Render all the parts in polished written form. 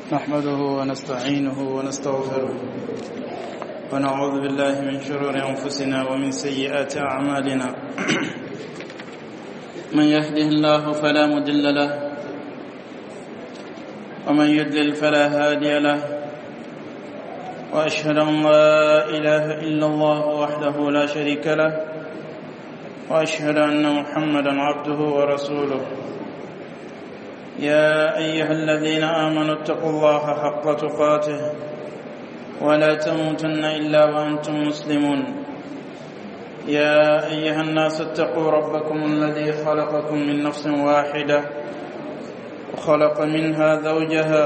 نحمده ونستعينه ونستغفره ونعوذ بالله من شرور أنفسنا ومن سيئات أعمالنا من يهده الله فلا مضل له ومن يضلل فلا هادي له وأشهد أن لا إله إلا الله وحده لا شريك له وأشهد أن محمدا عبده ورسوله يا أيها الذين آمنوا اتقوا الله حق تقاته ولا تموتن إلا وأنتم مسلمون يا أيها الناس اتقوا ربكم الذي خلقكم من نفس واحدة وخلق منها زوجها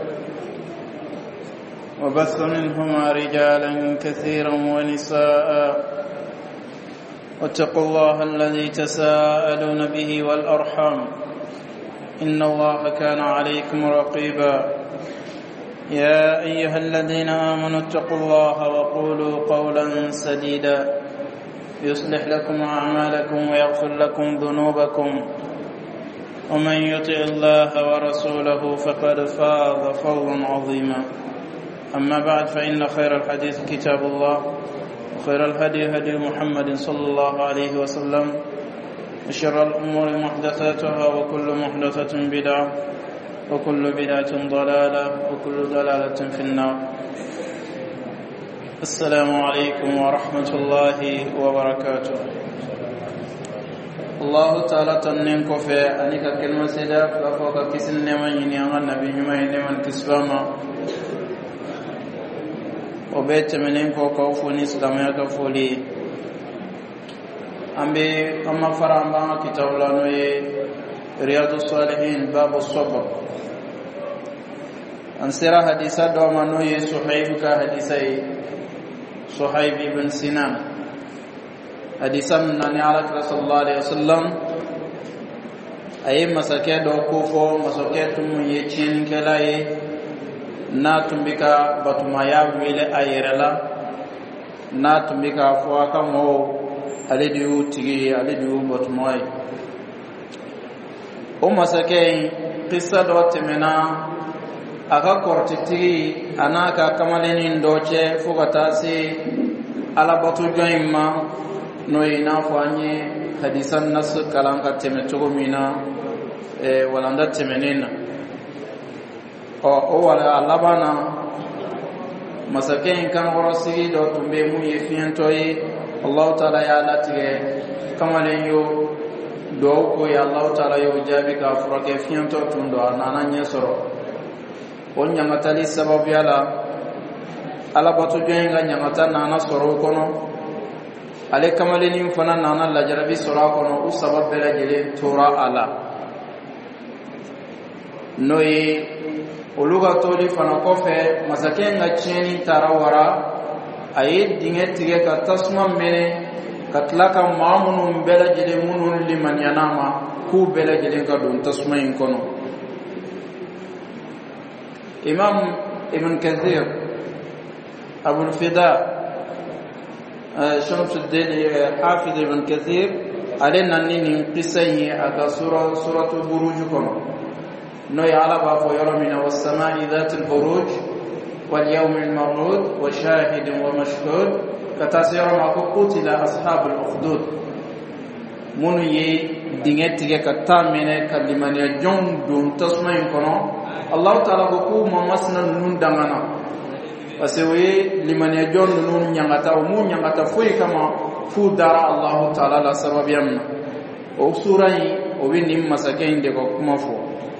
وبث منهما رجالا كثيرا ونساء واتقوا الله الذي تساءلون به والأرحام إن الله كان عليكم رقيبا يا أيها الذين آمنوا اتقوا الله وقولوا قولا سديدا يصلح لكم أعمالكم ويغفر لكم ذنوبكم ومن يطع الله ورسوله فقد فاز فوزا عظيما أما بعد فإن خير الحديث كتاب الله وخير الهدي هدي محمد صلى الله عليه وسلم وشر الأمور محدثاتها وكل محدثة بدعة وكل بدعة ضلالة وكل ضلالة في النار. السلام عليكم ورحمة الله وبركاته. الله تعالى تنين كفى أنك كلمة سيدة ففوق كسن نمان ينيان النبي نمان نمان كسباما وبيت منين كوفوني سلامية كفولي ambe kama faramba kitabu lano ye riyadus salihin babu sabr ansira hadisa do mano ye suhaib ka hadisa ye suhaib ibn sinan hadisa nani ala sallallahu alaihi wasallam ayi masake do kufo masake tum ye chin kala ye na tumbika batumaya wile ayerala na tumbika fo kamo alediu tigi alediu botmoy o masake qissa do temena aka kortiti anaka kamaleni ndoche fugatasi ala batu joimma no ina fanye hadisan nas kalanka temetugo mina walanda temenena o wala alabana masake kan horosigi do tumbe mu yefiantoyi Allah Ta'ala ya latige kamalen yo do ko ya Allah Ta'ala yo jabi ka furake fianto tundo anana nyesoro onya matali sababu yala ala batu joinga nyamata nana soro kono ale kamalen fana nana la jarabi soro kono u sabab bela jele tora ala noyi oluga toli fana kofe masakenga cheni tarawara ayi dinge tige ka tasma mene katlaka maamunun bela jele munun liman yanama ku bela jele ka don tasma in kono. Imam Ibn Kathir Abu al-Fida Shamsuddin Hafiz Ibn Kathir alena nini qisai aka suratul buruj kono no ya ala ba fo yoromina was samai dhatul buruj واليوم الموعود وشاهد ومشهود كتاسير ما قتل أصحاب الأخدود من يدينتي كتامنة كلمة يجون دون تسمعين كنا الله تعالى بقول ما مسنا نون دعنا فسوي لمن يجون نون يعطى ومن يعطى فوي كما فو دارا الله تعالى لا سبب يمنا وسورة وبين مساكين دكما فو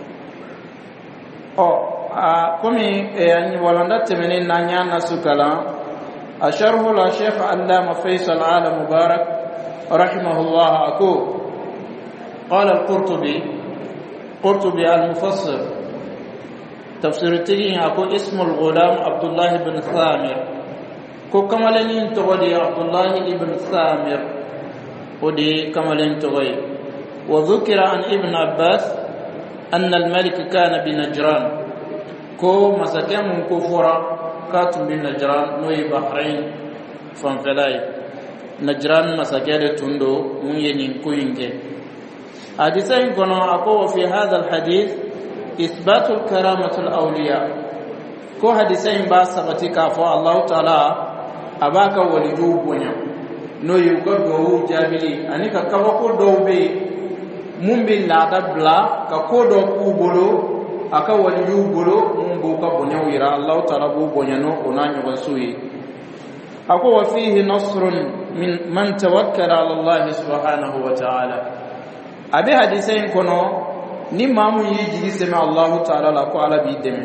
كمي يعني ولندت من نانيا نسكلا أشره لا شيخ علامة فيصل آل مبارك رحمه الله أكو قال القرطبي المفسر تفسير تيجي أكو اسم الغلام عبد الله بن ثامر كو كمالين تغدي عبد الله بن ثامر ودي كمالين تغي وذكر عن ابن عباس أن الملك كان بنجران ko masake mun ko fora katun bin najran noy bahrain fanfelay najran masake de tundo mun yenin ko yinge hadithain kono ako fi hadha alhadith isbatul karamatul awliya ko hadisain ba sabati ka fo Allah ta'ala abaka walidu bonya no yugo do jabili anika kawa ko do be mumbi la dabla ka ko do ku bolo aka walidu bolo mumbu ka bonya wira Allah ta'ala bu bonya no onanyo wasuyi ako wa fihi nasrun min man tawakkala ala Allah subhanahu wa ta'ala abi hadisain kono ni mamu yiji sema Allah ta'ala la ko ala bi dem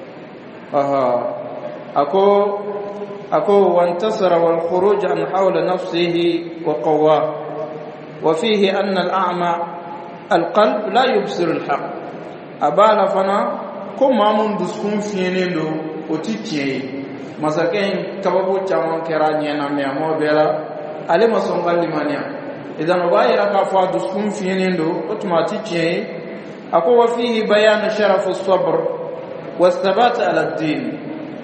ako wantasara wal khuruj an hawla nafsihi wa qawwa wa fihi anna al a'ma al qalb la yubsiru al haqq abala fana ko mamun duskun fienendo otitie masaken kababu chamon kera nyena me mo bela ale masongal limania idan bayira ka fa duskun fienendo automatique ako wa fihi bayan sharaf as-sabr was-thabat ala ad-din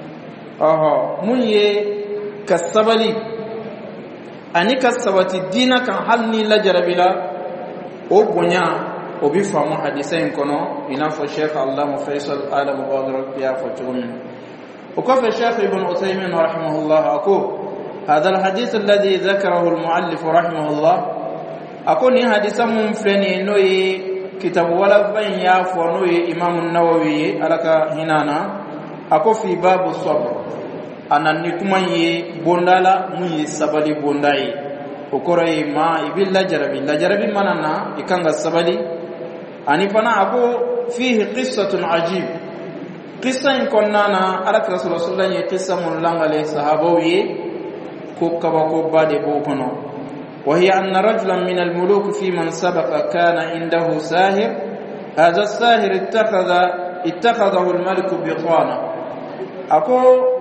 munye kasabali ani kasabati dina kan halni la jarabila o bonya o bi famu hadisain kono ina fo Sheikh Allah Faisal Ala Mubarak ya fatumin وكفى الشيخ ابن عثيمين رحمه الله أقول هذا الحديث الذي ذكره المؤلف رحمه الله أقول حديث مفلني نوي كتاب ولا بين يافو نوي إمام النووي ألك هنانا أقول في باب الصبر أنا نكمي بوندالا مي سبالي بونداي وكوري ما يبي لا جربي مننا يكانغ سبالي أني فنا أقول فيه قصة عجيب قصة كنانا على رسول الله صلى الله عليه وسلم قصة من لانغالي صحابوي كوكبا بعد بوكنو وهي أن رجلا من الملوك في من سبق كان عنده ساهر هذا الساهر اتخذه الملك بطانا أكو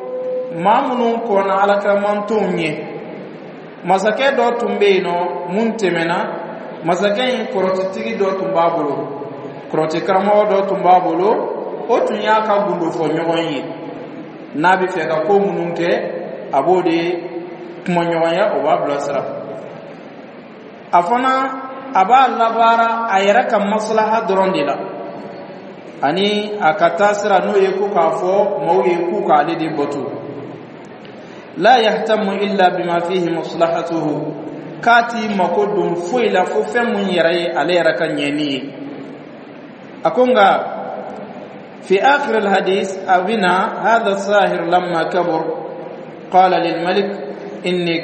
مامنو كون على كمانتوني مسكي دو تنبينو منتمنا مسكي كروتيتي دو تنبابلو كروتي كرمو دو تنبابلو otu ya ka gundo fo nyogon yi nabi fe ka ko mununke abode kuma nyogon ya o ba blasra afana aba labara ayara kan maslaha dorondila ani akatasra no yeku ka fo mawye ku ka lede botu la yahtamu illa bima fihi maslahatuhu kati makodum foila fo femun yare alera kan yeni akonga في آخر الحديث أبنا هذا الساهر لما كبر قال للملك إني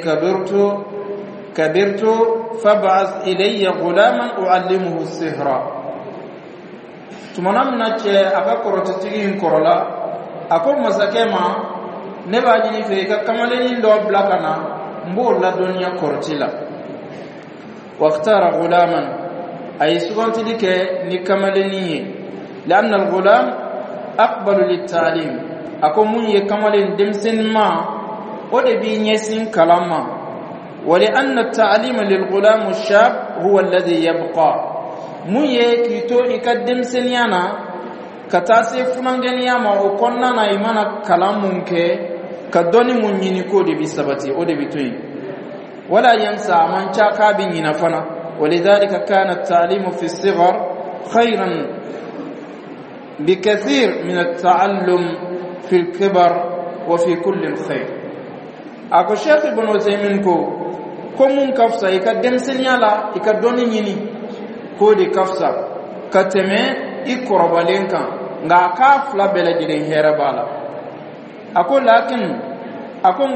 كبرت فابعث إلي غلاما أعلمه السحر تمنامنا أكا كورتتيين كورولا أكو مساكما نباجي فيك كمالين دو بلاكنا مبول لا دنيا كورتيلا واختار غلاما أي سوغانتي لك نكمالين لأن الغلام أقبل للتعليم أكو من يكمل دمسن ما ودبي نيسن كلاما ولأن التعليم للغلام الشاب هو الذي يبقى من يكيتو يكدم سنيانا كتاسي فنانجن ياما وكنا نايمانا كلامونك كدوني من ينكو دي بسبتي ودي بتوين ولا ينسى من شاكا بين ينفنا ولذلك كان التعليم في الصغر خيرا بكثير من التعلم في الكبر وفي كل خير أكو شيخ ابن عثيمين كومون كفسا يكدم سنيالا يكدوني نيني كودي كفسا كتمي يكوربالينكا nga kafla beladin herabala أقول لكن أقول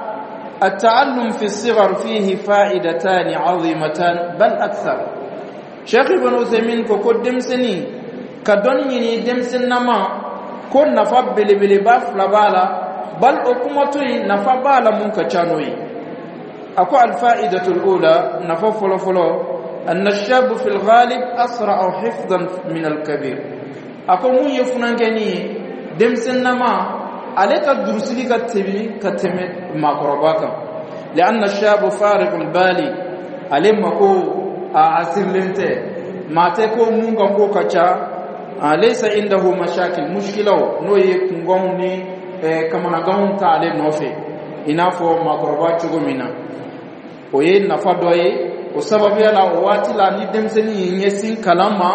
التعلم في الصغر فيه فائدتان عظيمتان بل أكثر شيخ ابن عثيمين كقدم سنين كدون يني دمسن نما كون نفا بلبل بافلا بالا بل أكمتوي نفا بالا منكتشانوي أكو الفائدة الأولى نفا فلو أن الشاب في الغالب أسرع حفظا من الكبير أكو مو يفنانجني دمسن نما عليك الدرسلي كتمي مقرباك لأن الشاب فارغ البالي عليه مكو أسر لنته ما تكو مونغا كو كتشا ليس عنده مشاكل مشكلة نو يكونغوني كما نغون تعالى نوفي inafo makoroba chugumina oye nafadoi o sababu ya la wati la ni demseni nyesin kalama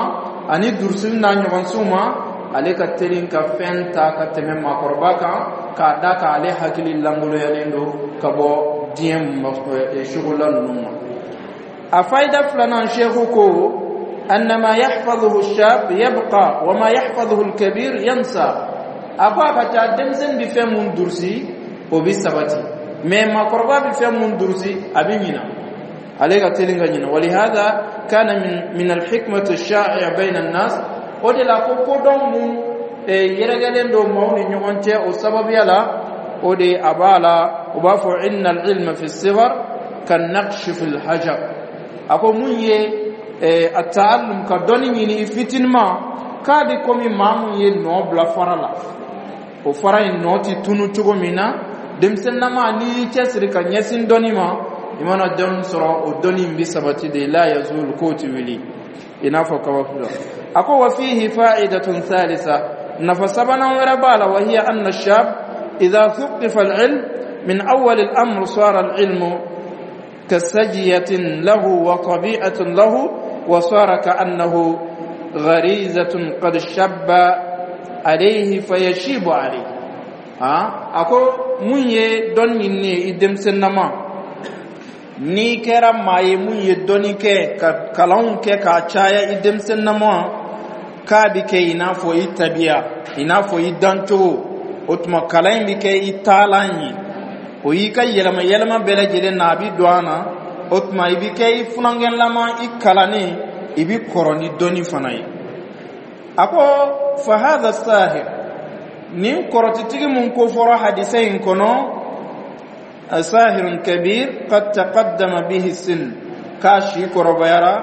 ani dursin na nyogon suma ale ka telin ka fenta ka teme makorba ka daka ale hakili langulo yalendo ka bo diem shugulan numa afaida fulana sheikhu ko annama yahfazuhu ash-shab yabqa wama yahfazuhu al-kabir yansa akwa ka demsen bi fe mun dursi o bi sabati mais makorba bi fe mun dursi abimina عليك تلينغانينا ولهذا كان من الحكمة الشائعة بين الناس ودي لا كوكودون يرغالين دو موني نيونتي او سبب يلا ودي ابالا وبافو ان العلم في الصغر كالنقش في الحجر اكو مونيه التعلم كدوني ني فيتينما كادي كومي مامونيه نوبلا فرلا او فراي نوتي تونو تشوغو مينا دمسنما ني تشري كنيسين دونيما imana don sura udoni bi sabati de la yazul koti wili inafa kawafula ako wa fihi fa'idatun thalitha nafasabana wa bala wa hiya anna ash-shab idha thuqifa al-ilm min awwal al-amr sara al-ilmu kasajiyatin lahu wa qabi'atin lahu wa sara ka'annahu gharizatun qad shabba alayhi fayashibu alayhi ako munye don minne idem senama ni kera maye mun yedoni ke kalon ke ka chaya idem sennamo ka bi ke ina fo itabia ina fo idanto otuma kalain bi ke italanyi o yika yelama bela jele nabi doana otuma ibi ke funangen lama ikalani ibi koroni doni fanai ako fa hadha sahir nin koroti tigi mun ko foro hadisain kono ساهر كبير قد تقدم به السن كاشي كربيرا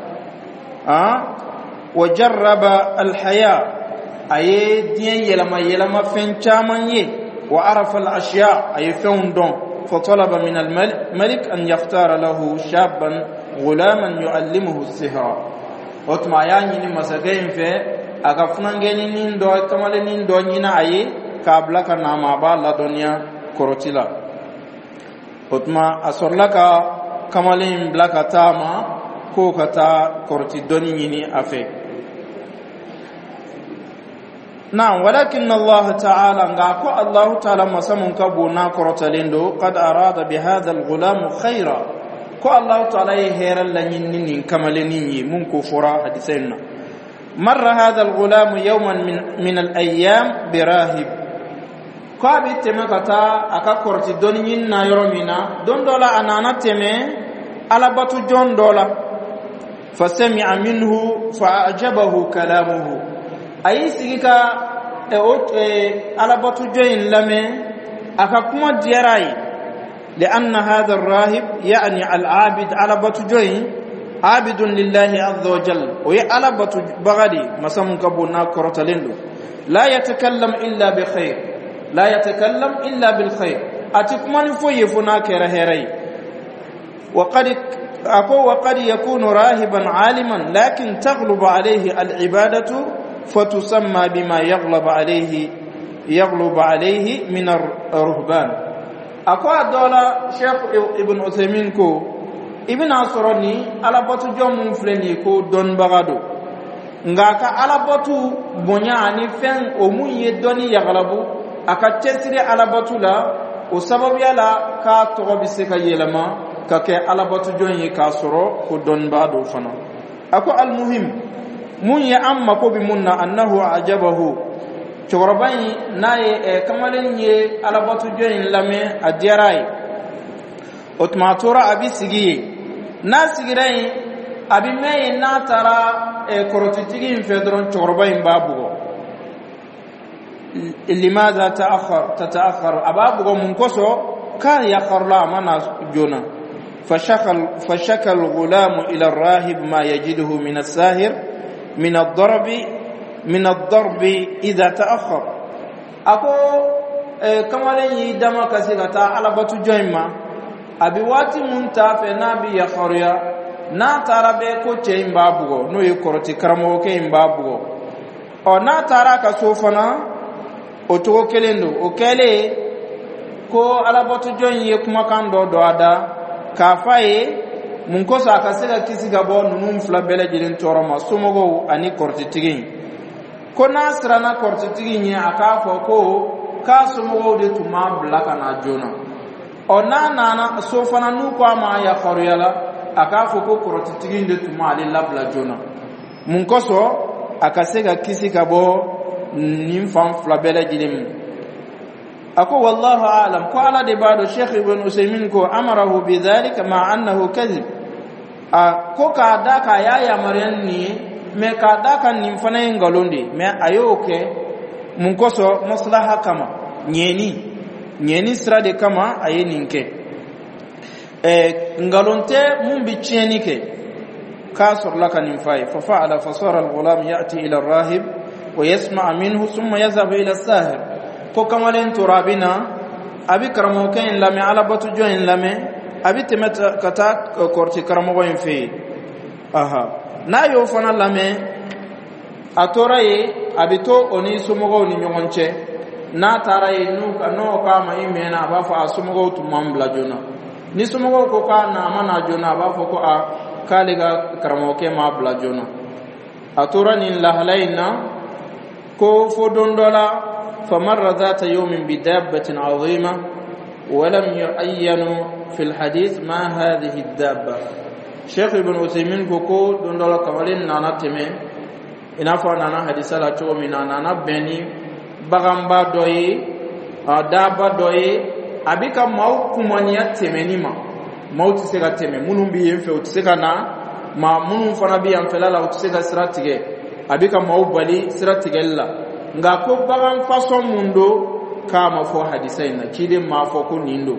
وجرب الحياة أي دين يلما فين شامنيه وعرف الأشياء أي فين دون فطلب من الملك أن يختار له شابا غلاما يعلمه السحر وتما يعني مسجين في أكفنان جنين دو كمالين دو نينا أي كابلك ناما بالا دنيا كروتيلا otma asorlaka kamalin blaka tama ko kata korti doni yini afe na walakin Allah ta'ala ngako Allah ta'ala masamun kabuna korotalindo qad arada bi hadha al-ghulam khaira ko Allah ta'ala yeheral lanyinni kamalini mun ko fura hadisenna marra hadha al-ghulam yawman min al-ayyam birahib ko abi teme kata aka korti doni nyinna yoromina don dola anana teme ala batu jon dola fasami'a minhu fa'ajabahu kalamuhu ayi sigika ala batu join lame aka kuma diarai lianna hadha ar-rahib yani al-abid ala batu join abidun lillahi azza wa jalla wa ya ala batu bagadi masam kabuna korotalindo la yatakallam illa bi khair لا يتكلم إلا بالخير أتكمن فيفنا كرهري وقد يكون راهبا عالما لكن تغلب عليه العبادة فتسمى بما يغلب عليه من الرهبان أقوى الدولة شيخ ابن عثيمين كو ابن عصراني على بطو جوم فلني كو دون بغادو ngaka alabatu bonya ni fen o mun yedoni yaglabu aka tesiri alabatula o sababu yala ka togo bi se ka yelama ka ke alabatu jonye ka soro ko don bado fana ako almuhim mun ya amma ko bi munna annahu ajabahu chorobai naye kamalen ye alabatu jonye lame adiarai otmatora abi sigiye na sigirai abi meye na tara korotitigi fedron chorobai babugo لماذا تتأخر أبابه منكسو كان يأخر لا منا جونا فشكى الغلام إلى الراهب ما يجده من الساهر من الضرب إذا تأخر أكو كما لن يدما كسيغتا على بطو جيما أبي واتي منتافي نابي يخريا نا ترى كو تشين بابو نو يكورتي كرمو كين بابو او نا ترى كسوفنا otogo kelendo okele ko alaboto jonye kuma kan do ada ka faye mun ko sa ka sega kisi ga bo nunum fula bele jirin toroma somogo ani kortitigin ko nasra na kortitigin ya aka fo ko ka somogo de tuma blaka na jona ona nana so fana nu ko ma ya khoryala aka fo ko kortitigin de tuma ali labla jona mun ko so aka sega kisi ga bo nim fam fula bele jirin ako wallahu a'lam ko ala de bado Sheikh Ibn Usaymin ko amarahu bidhalika ma annahu kadhib ko ka daka ya maryan ni me ka daka nim fana ngalonde me ayoke mun ko so maslaha kama nyeni srade kama ayeninke ngalonte mun bi cienike kasur laka nim fay fa fa'ala fa sara al-ghulam ya'ti ila ar-rahib wa yasma' minhu thumma yadhhabu ila as-sahir ko kamalen turabina abi karamo ken lame ala batu join lame abi temet kata korti karamo ko fi na yo fana lame atoraye abi to oni sumogo ni nyonche na taraye nu no kama imena ba fa sumogo tu mambla jona ni sumogo ko ka na mana jona ba fa ko a kaliga karamo ke ma bla jona atora ni lahalaina ko fodondola فمر ذات يوم بدابة عظيمة ولم يعين في الحديث ما هذه الدابة شيخ ابن عثيمين كوكو دندولا كمالين نانا تمي إنافا نانا حديثة لا تومي نانا بني بغمبا دوي دابة دوي أبيكا ماو كمانيا تمينيما ماو تسيغا تمي منهم بيهم في وتسيغا نا ما منهم فانا بيهم فلالا وتسيغا سراتيغي أبيكا ماو بالي سراتيغي الله nga ko bagan façon mundo kama fo hadisai na kidin ma fo ko nindo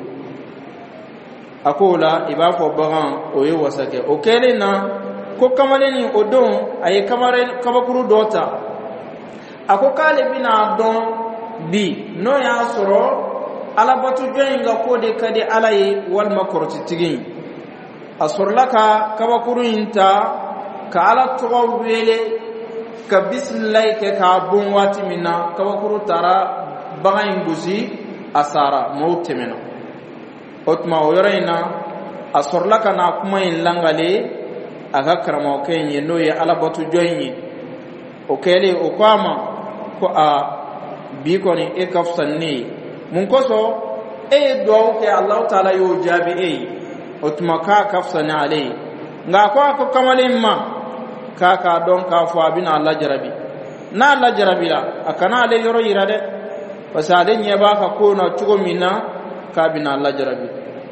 akola iba fo bagan o ye wasake o kele na ko kamale ni odon ay kamare kabakuru dota ako kale bina don bi no ya soro ala batu joinga ko de kade alaye wal makorti tigin asorlaka kabakuru inta ka ala to wele ka bismillah ke ka bon wati minna kawakuru tara bagain gusi asara mautemena otma oyreina asorlaka na kuma in langale aga karama kenye no ya alabatu joyni okele okwama ko a bi ko ni e kafsanni mun ko so e do ke Allah taala yo jabi e otma ka kafsani alai nga ko kamalin ma kaka don ka fo abina Allah jarabi na Allah jarabi la akana ale yoro yirade fasale nyeba ka ko na tugo mina ka bina Allah jarabi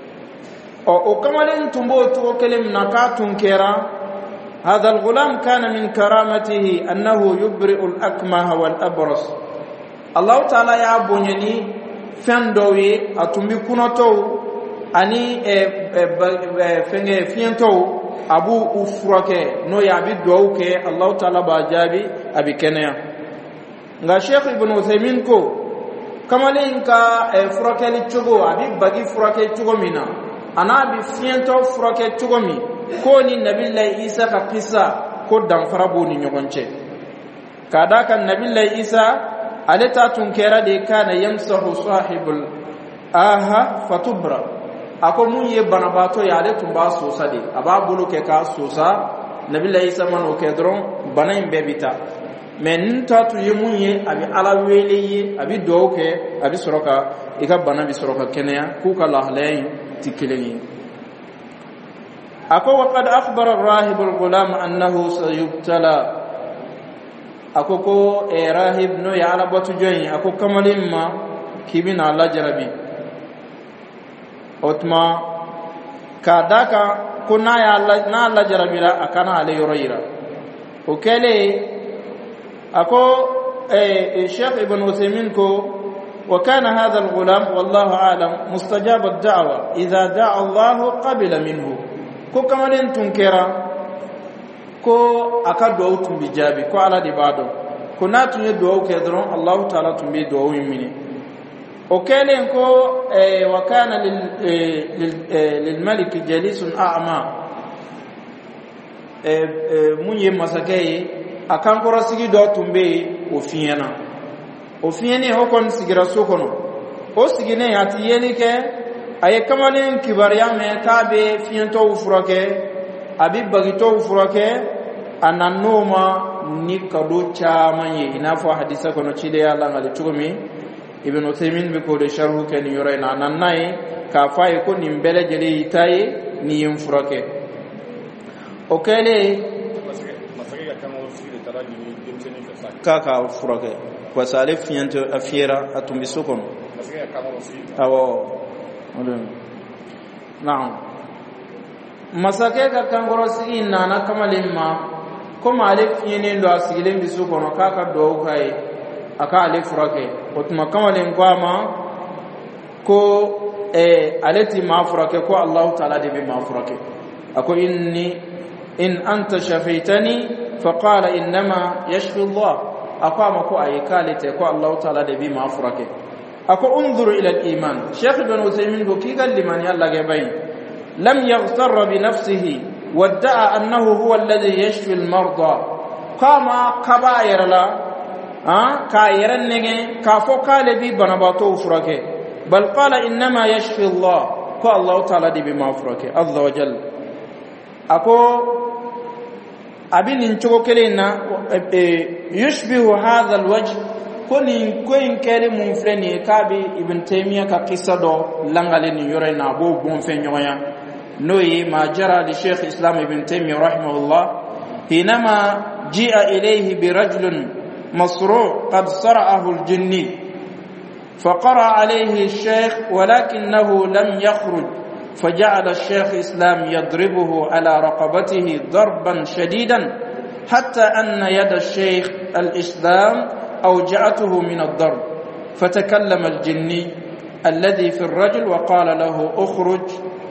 o kamalen tumbo to kelim na ka tunkera hadha al-ghulam kana min karamatihi annahu yubri'u al-akmaha wal-abras Allah ta'ala ya bonyani fendowe atumbi kunoto ani fenge fiento abu ufrake no ya bi douke Allah taala ba jabi abi kenya nga Sheikh Ibn Uthaymeen ko kamalin ka frake li chugo abi bagi frake chugo mina ana bi fiento frake chugo mi ko ni nabillahi Isa ka kisa ko dan farabu ni nyogonche kada kan nabillahi Isa aleta tunkera de kana yamsahu sahibul fatubra ako mun ye banabato ya le tumba sosa de aba bulu ke ka sosa nabillahi Isa man o ke dron banain bebita men tatu ye mun ye abi ala wele ye abi doke abi soroka ika bana bi soroka kenya ku kala halay tikileni ako wa qad akhbara ar-rahib al-ghulam annahu sayubtala ako ko rahib no ya ala batu joyi ako kamalimma kibina la jarabi otma kadaka kuna ya na Allah jarabira akana ale yoroira okele ako Sheikh Ibn Uthaymeen ko wa kana hadha al-ghulam wallahu a'lam mustajab ad-da'wa idha da'a Allah qabila minhu ko kamalen tunkera ko akado tumbi jabi ko ala di bado ko natunye do ke dron Allah ta'ala tumbi do yimini okele ko wa kana lil malik jalisun a'ma munye masakay akan ko rasigi do tumbe o fiena hokon sigira sokono o sigine ati yelike ay kamalin kibariya me kabe fiento furoke abi bagito furoke ananoma ni kado chamaye inafo hadisa kono chide yalla ngali tugumi ibn Uthaymin be ko de sharhu ken yorayna nanay ka fay ko nimbele jeli tay ni yim furoke okele kaka furoke kwa salif fiento afiera atumbi sokon awo naam masake ka kangorosi nana kamalimma kuma alif yene ndo asigile bisu kono kaka do kai aka alif furake otuma kamalin kwama ko alati ma furake ko Allah ta'ala de bi ma furake ako inni in anta shafaitani faqala inma yashfi Allah aqama ko ayikalite ko Allah ta'ala de bi ma furake ako unzur ila al-iman Sheikh Ibn Uthaymin ko kigal liman yalla ge bay lam yaghtar bi nafsihi وادعى أنه هو الذي يشفي المرضى كما كبائر لا كائر النجي كافو قال بي بنباتو فرقه بل قال إنما يشفي الله كو الله تعالى دي بما فرقه عز وجل أكو أبين نشوكو كلينا يشبه هذا الوجه كوين كلي منفرني كابي ابن تيمية كقصة دو لنغالي يورينا بو بونفين يويا نوي ما جرى لشيخ الإسلام ابن تيمية رحمه الله حينما جاء إليه برجل مصروع قد صرعه الجني فقرأ عليه الشيخ ولكنه لم يخرج فجعل الشيخ الإسلام يضربه على رقبته ضربا شديدا حتى أن يد الشيخ الإسلام أوجعته من الضرب فتكلم الجني الذي في الرجل وقال له أخرج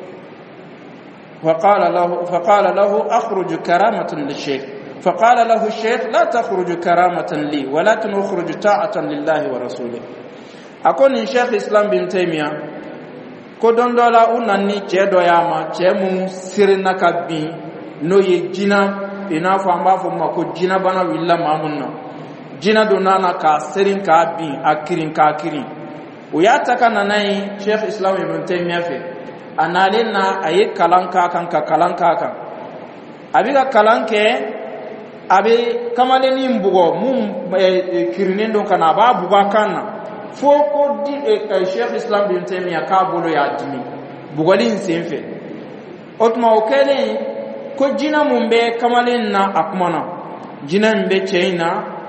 فقال له أخرج كرامة للشيخ فقال له الشيخ لا تخرج كرامة لي ولكن أخرج طاعة لله ورسوله أكون الشيخ الإسلام بن تيمية كدون دولا أنني جدو ياما جمو سرنا كبي نو يجينا إنا فما فما كو جينا بنا ولا مامنا جينا دونانا كسرين كبي أكرين كأكرين وياتكا ناي شيخ الإسلام بن تيمية في analena ayi kalanka kan ka kalanka kan abiga kalanke abi kamaleni mbugo mum kirinendo kana ba buga kana foko di Sheikh Islam bin Taymiyyah ka bolo ya dimi bugolin senfe otma okele ko jina mumbe kamalen na akmana jina mbe cheina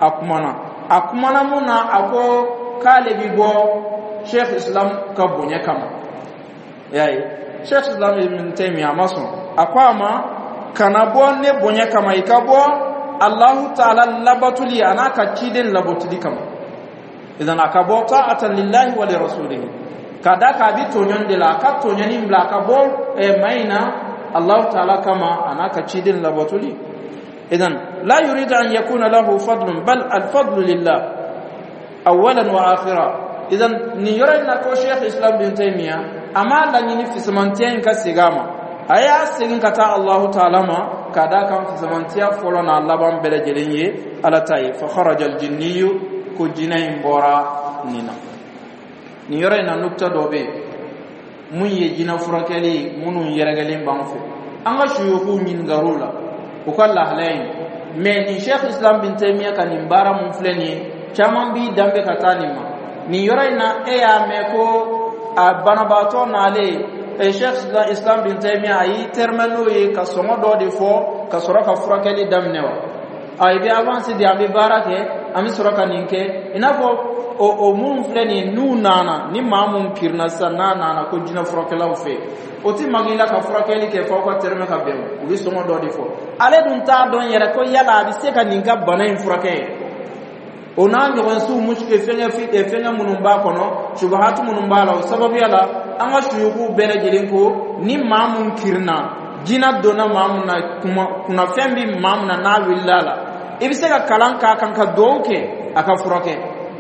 akmana muna ako kale bibo Sheikh Islam ka bonya kama yayi Sheikh Islam ibn Taymiyyah maso akwama kana bonne bonya kama ikabo Allah ta'ala labatuli anaka chiden labatuli kama idan akabo ta'atan lillahi wa li rasulih kada ka bi tonyon de la ka tonyani mbla ka bo maina Allah ta'ala kama anaka chiden labatuli idan la yurid an yakuna lahu fadlun bal al fadlu lillah awalan wa akhira idan ni yorena ko Sheikh Islam ibn Taymiyyah amma la nyini fi samantiya ka sigama aya sigin kata Allah ta'ala ma kada kan fi samantiya folo na Allah ban bele jelenye ala tayi fa kharaja al jinniyu ko jinayin bora nina ni yore na nukta dobe mun ye jina furakeli munun yeregalin banfe anga shuyuku min garula ko kala halayin me ni Sheikh Islam bin Taymiyyah kan imbara mun fleni chaman bi dambe katanima ni yore na eya me ko banabato nale Sheikh Islam bin Taymiyyah ayi termino yi ka songo do de fo ka soro ka furakeli damnewa ay bi avance di abi barake ami soro ka ninke inafo o mun fleni nu nana ni mamun kirna sanana na ko jina furakela fe oti magila ka furakeli ke fo ko terme ka bew ubi songo do de fo ale dun ta don yere ko yala abi se ka ninka bana in furakeli ona nyogon su mushke fenga fi e fenga munumba kono shubahatu munumba la sababu yala anga shuyuku bere jilinko ni mamun kirna jina dona mamuna kuna fembi mamuna na willala ibise ka kalanka kan ka donke aka furake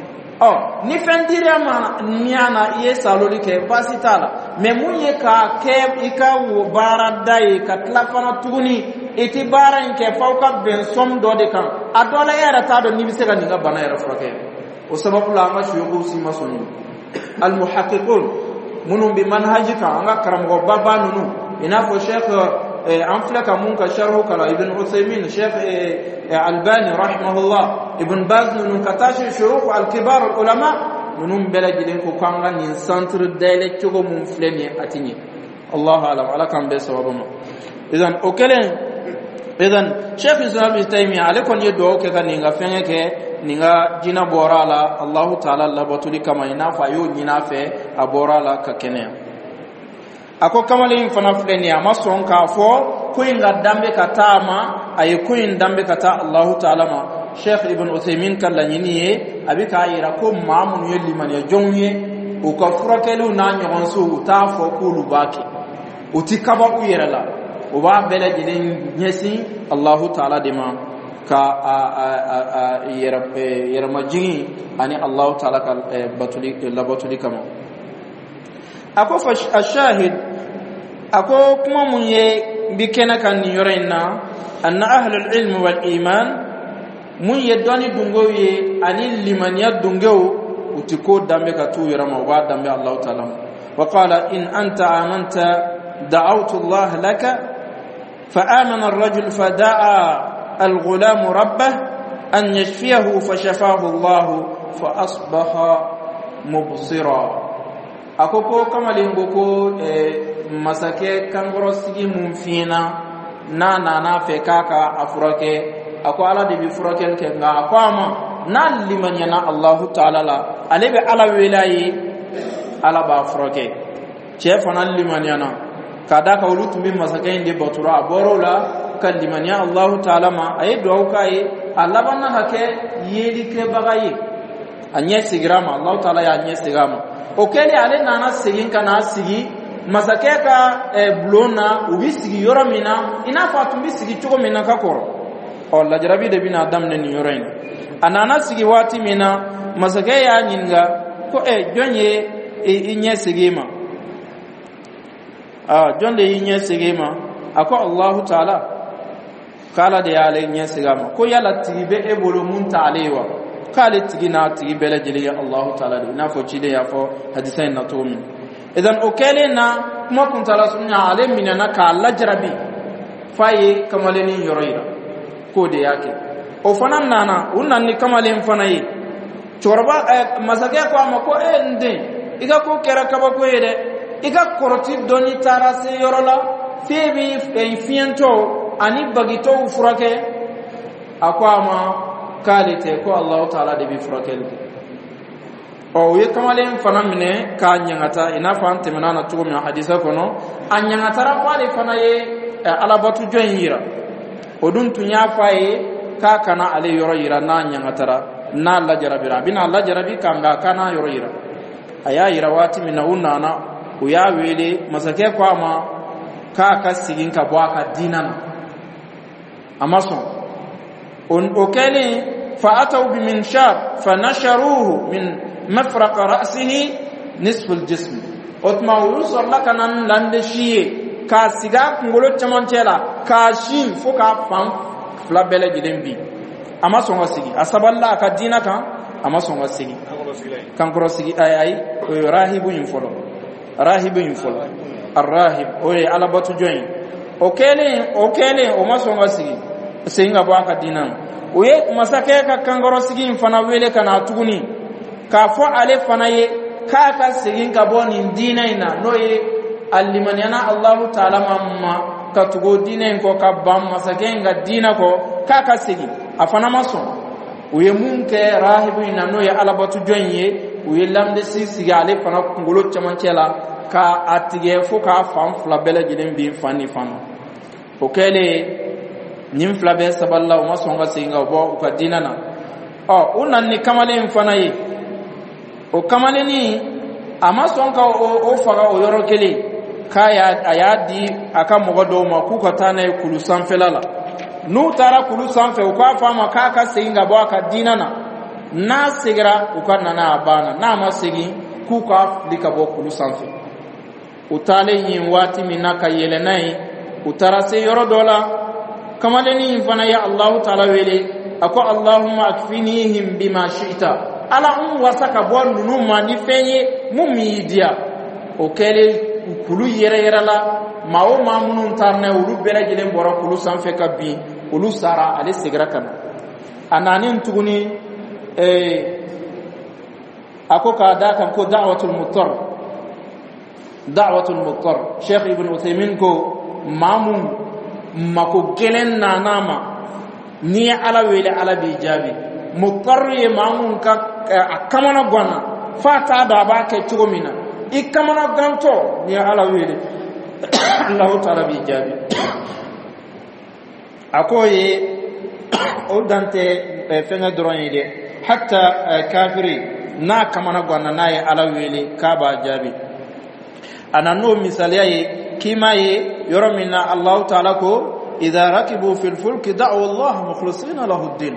ni fendire ma niana ye saloli ke basitala me munye ka ke ika wo bara dai ka tlafana tuguni iti bara nke fauka ben som do de kan adola yara ta do nibise ka ninga bana yara furake o sababu la ma shuyuku si masoni al muhaqqiqun munum bi manhajika anga karamgo baba nunu ina fo sheikh amflaka munka sharhu kala ibn Uthaymin sheikh Albani rahimahullah ibn Baz nunu katashi shuruf al-kibar al-ulama nunum bela jidin ko kanga nin centre dele chogo mum fleni atini Allah alam ala kam be sawabama idan okelen idan sheikh Islam Ibn Taymiyyah alekon yedo ke kan ninga fenge ke ninga jina borala Allah taala labatuli kama ina fa yo nyina fe aborala ka kenya ako kamale fana fleni ama son ka fo ko inga dambe katama ay ko in dambe kata Allah taala ma sheikh Ibn Uthaymin kala nyiniye abika yira ko mamun yeli man ya jonye o ka furakelu na nyon so ta fo kulu baki utikaba uyerala o ba bela jidin nyesi Allah taala dema ka yera majini ani Allah taala ka batuli la batuli kama ako fa ashahid ako kuma munye bikena kan yorena anna ahlul ilm wal iman mun yedoni dungoye ani limaniya dungew utiko dambe ka tu yorama wa dambe Allah taala wa qala in anta amanta da'awtu Allah laka fa amana ar-rajul fada'a الغلام ربه أن يشفيه فشفاه الله فأصبح مبصرا أكوكو كما لنغوكو مساكي كانغروسيكي ممفينا نا فكاكا أفراكي أكو على دي بفراكي كنغا أقواما نا لمن ينا الله تعالى لا أليب على ولاي على بافراكي شيفنا لمن ينا كذا كولوت من مساكين دي بطرا بورولا kalimanya Allah taala ma ay do kai Allah banna hake yeli ke bagayi anya sigrama Allah taala ya anya sigrama okeli ale nana sigin kana sigi masakeka blona ubi sigi yoramina ina fatumbi sigi chuko mina kakoro Allah jarabi de bina adam ne yorain anana sigi wati mina masake ya nyinga ko jonye inye sigima jonde inye sigima ako Allah taala kala de yale nya sigama ko yala tibe e bolo mun taalewa kale tigina tibe la jeli Allah taala na fo chide ya fo hadisain na tumi idan okele na kuma kun taala sunna ale minana ka Allah jarabi faye kamaleni yoroira ko de yake o fanan nana unnan ni kamalen fanaye chorba masake ko amako ende iga ko kera kaba ko yede iga koroti doni tarase yorola febi fiento ani bagito ufurake akwama kalite ko Allah taala de bi furakel o ye kamalen fanamine ka nyangata ina fante manana tugo mi hadisa kono anyangata ra fale fanaye alabatu joyira odun tunya faye ka kana ale yoro yira na nyangata na la jarabira bina la jarabi kanga kana yoro yira aya yira wati mina unana uya wele masake kwama ka kasigin ka bwaka dinana amason okele فأتوا بمنشار فنشروه من مفرق رأسه نصف الجسم أتما وصل لك أن لاندشيه كاسيغا كنغولو تمانتلا كاشين فوكا فام فلا بلا جدين بي أما سونغا سيغي أساب الله كدينا كان أما سونغا سيغي كان كرو سيغي أي راهب ينفولو الراهب أوي على باتو جوين okele o masonga sigi senga bwaka dinan oye masake ka kangoro sigi mfana wele kana tuguni ka fo ale fana ye ka sigi ka boni dina ina noye alimaniana Allah taala mamma ka tugo dina ko ka bam masake nga dina ko ka sigi afana mason oye munke rahibu ina noye alabatu jonye oye lamde sigi ale fana kungolo chamancela ka atige fo ka fam fla bela jiden bi fani fano okele nim fla be saballa o masonga singa bo ka dinana unan ni kamale mfana yi o kamale ni amasonga o faga o yoro kele kaya ayadi aka mogodo makuka tana kulu sanfelala nu tara kulu sanfe o ka fama ka singa bo ka dinana na sigira o ka nana abana na masigi kuka likabo kulu sanfe utale yin wati minaka yelenai utarase yoro dola kamaleni fana ya Allah taala wele ako Allahumma akfinihim bima shi'ta ala wasaka bonu numa ni fenye mumidia o kele kulu yere la mawo mamunun tarne ulu bela jelen bora kulu sanfe ka bi ulu sara ale segra kana ananin tuguni akoka da kan ko da'watul muttar Sheikh Ibn Uthaymeen ko mamun mako gelen nanama ni ala wele ala bi jabi muttar ye mamun ka akamana gwana fata da ba ke tugumina ikamana ganto ni ala wele Allah ta'ala bi jabi akoye o dante fenga dronye de hatta kafiri na kamana gwana naye ala wele ka ba jabi anano misaliya ye kima ye yoromina Allah ta'ala ko idha rakibu fil fulki da'u Allah mukhlisina lahu ad-din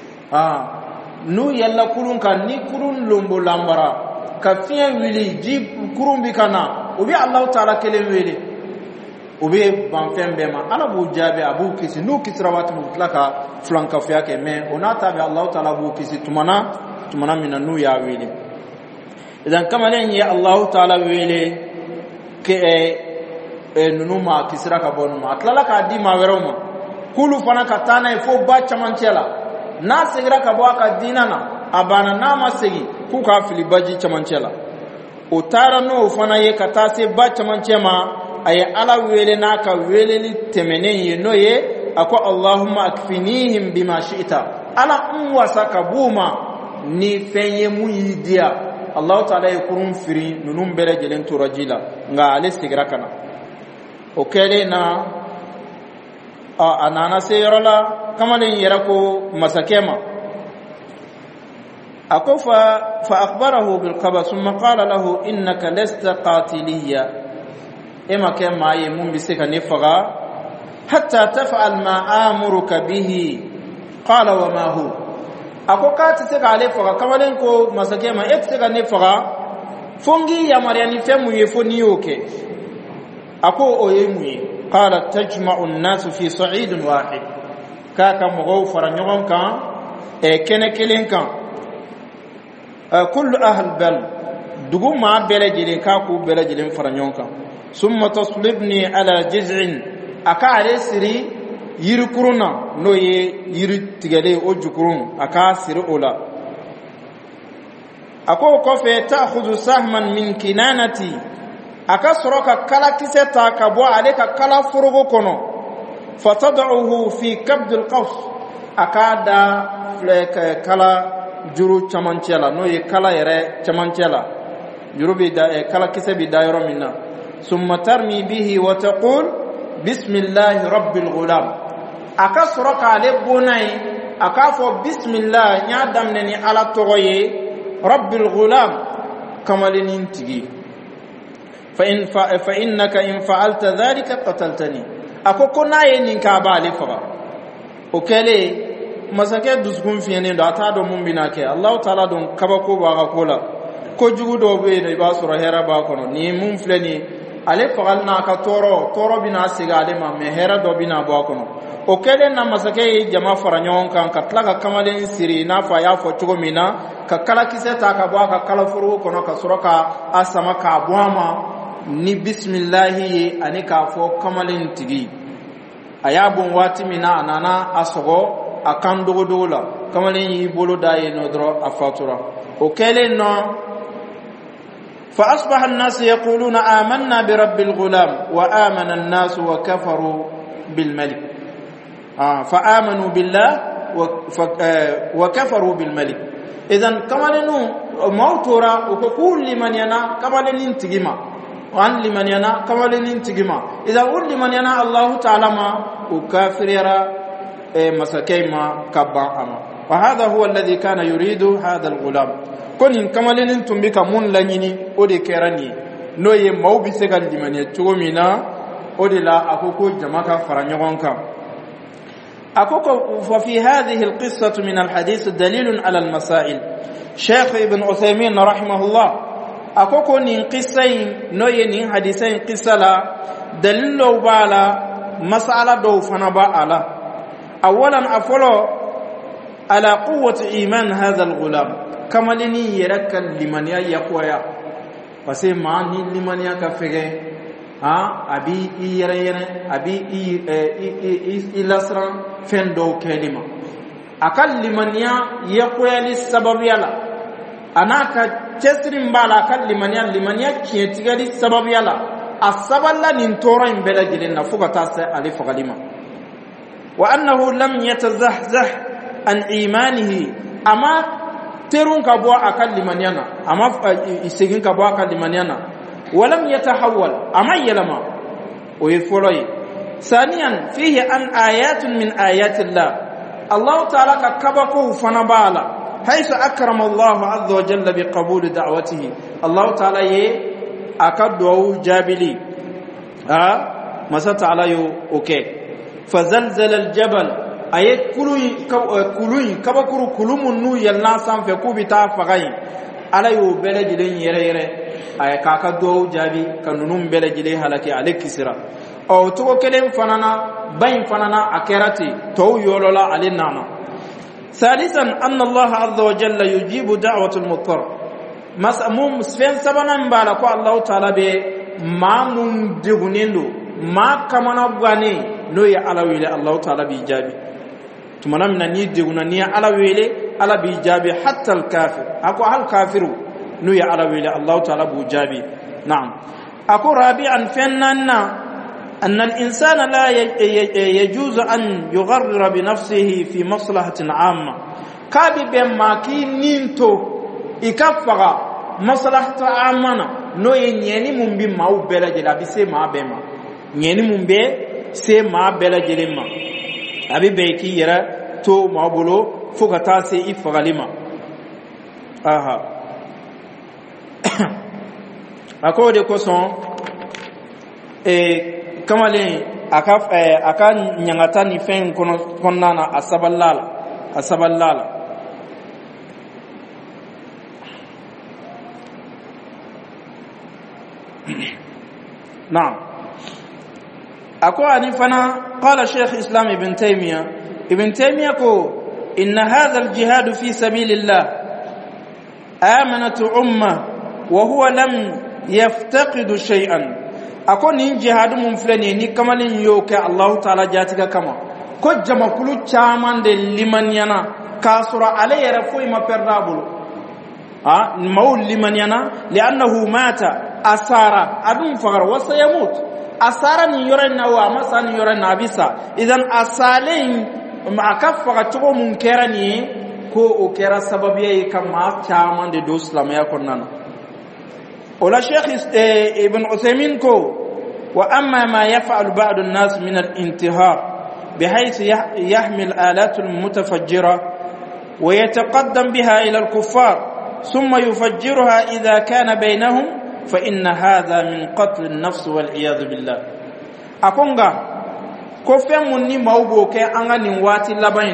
nu yalla kurun kan ni kurun lumbo lambara ka fiya wili jib kurun bi kana ubi Allah ta'ala kele wele ubi ban fembe ma ala bu jabe abu kisi nu kisrawat mutlaka flanka fiya ke me onata bi Allah ta'ala bu kisi tumana mina nu ya wele idan kamalen ya Allah ta'ala wele ke nunuma kisra ka bonuma atlala ka di ma weroma kulu fana ka tana fo ba chamancela na segira ka bo aka dinana abana na masegi ku ka fili baji chamancela o tara no fana ye ka ta se ba chamancema ay ala wele na ka wele li temene ye no ye ako Allahumma akfinihim bima shi'ta ala unwasa kabuma ni fenye muyidia Allah ta'ala yakurun firi nunum bere jelen turajila nga ale sigira kana o kele na anana seyola kamalin yerako masakema akofa fa akhbarahu bil qaba thumma qala lahu innaka lasta qatiliya ema kema ye mum biseka nefaga hatta taf'al ma amuruka bihi qala wa ma hu akoka tseka ale faga kamalin ko masakema ekseka nefaga fongi ya mariani femu yefoni yoke ako oyemuye qala tajma'u an-nas fi sa'id wahid kaka mogo faranyon kan kene kelen kan kullu ahl bal duguma bele jile ka ku bele jile faranyon kan summa taslibni ala jiz'in aka ale siri yirkuruna no ye yiri tigale o jukurun aka siri ola ako ko fe ta'khudhu sahman min kinanati aka soroka kala kiseta ka bo ale ka kala furugo kono fatad'uhu fi kabd alqaws aka da kala juru chamanchela no ye kala yere chamanchela juru bi da kala kise bi da yoro minna summa tarmi bihi wa taqul bismillah rabbil ghulam aka soroka ale bonai aka fo bismillah nya damne ni ala togoye rabbil ghulam kamalinin tigi فإنك إن فعلت ذلك قتلتني أكو ناي نينكا بالي فغا وكلي مسكه دسكون فيني دو اتا دو مون بيناكي الله تعالى دون كباكو باغا كولا ko jugu do be ne ba sura hera ba kono ni mun fleni ale fagal na ka toro bina siga ale ma me hera do bina ba kono o kele na masake jama faranyon kan ka tlaga kamalen siri na fa ya fo tugo mina ka kala kiseta ka ba ka kala furu kono ka suraka asama ka bwama ni bismillahi ani ka fo kamalen tigi ayabun wati mina anana asogo akan dogodola kamalen yi bolo daye no dro afatura o kele no فأصبح الناس يقولون آمنا برب الغلام وآمن الناس وكفروا بالملك فآمنوا بالله وكفروا بالملك إذن كما لنو موتورا وكل لمن ينا كما لننتجما وأن لمن ينا كما لننتجما إذا قل لمن ينا الله تعالى ما وكافر يرى مسكيما كبا أما وهذا هو الذي كان يريد هذا الغلام كون كمالين تمبيكا مون لانيني اودي كيراني نوي موبي سيغال ديماني تومينا اودي لا اكوكو جماكا فرانيغونكا اكوكو وفي هذه القصه من الحديث دليل على المسائل شيخ ابن عثيمين رحمه الله اكوكو نين قصين نوي نين حديثين قصه لا دليل بالا مساله دو فنبا على اولا افولو على قوه ايمان هذا الغلام kamalini yeraka limaniya yakwaya parce que ma ni limaniya ka fege abi yere abi ilasran fen do kelima akal limaniya yakoyali sababu yala anaka cesrin bala akal limaniya kiyetigali sababu yala asaballa nin tora in bela gilinna fuka tase ali fagalima wa annahu lam yatazahzah an imanihi ama terun ka bo akal limaniyana ama isegin ka bo akal limaniyana ولم يتحول أما يلما ويفولي ثانيا فيه أن آيات من آيات الله تعالى كبكه فنبالا حيث أكرم الله عز وجل بقبول دعوته الله تعالى أكدوا جابلي مسا تعالى أوكي فزلزل الجبل أي كلوي كبكرو كلوم نو يلناسان فكوبي تافغين على يوبلج لين يرى ay kaka do jabi kanunum bele jile halaki alekisira o to kelen fanana bayin fanana akerati to yolola alinama thalithan anna allah azza wa jalla yujibu da'watul muttar mas'amum sfen sabana mbala ko allah taala be mamun degunendo ma kamana gane no ya alawile allah taala bi jabi tumana mina ni deguna ni alawile ala bi jabi hatta al kafir ako al kafiru نو يا عربي الله تعالى بوجابي نعم أقول رابعا فإننا أن الإنسان لا يجوز أن يغرر بنفسه في مصلحة عامة كابي بما كي نينتو إكفر مصلحة عامة نو ينيني ممبي ماو بلا جلا بسي ما بما ينيني ممبي سي ما بلا جلما أبي بيكي يرى تو ما بلو فوقتا سي إفغالما akode ko son kamale aka nyangata ni fen konnana asaballala نعم أكو أن فنا قال شيخ إسلام ابن تيمية كو إن هذا الجهاد في سبيل الله آمنة أمة وهو لم يفتقد شيئا أكون إن جهاد منفلني نكمل يوك الله تعالى جاتك كما كجما كل شامان لمن ينا كاسر عليه رفوي ما بردابل مول لمن ينا لأنه مات أسارا أدون فقر وسيموت أسارا يرنا وامسا يرنا بيسا إذن أسالين ما كفر تقو منكرني كو أكرا سببية كما شامان دي دوس لما يكوننا ولا شيخ ابن عثيمين كو وأما ما يفعل بعض الناس من الانتهار بحيث يحمل آلات المتفجرة ويتقدم بها إلى الكفار ثم يفجرها إذا كان بينهم فإن هذا من قتل النفس والعياذ بالله أكونغا كوفيا مني موبو كي أنغا نواتي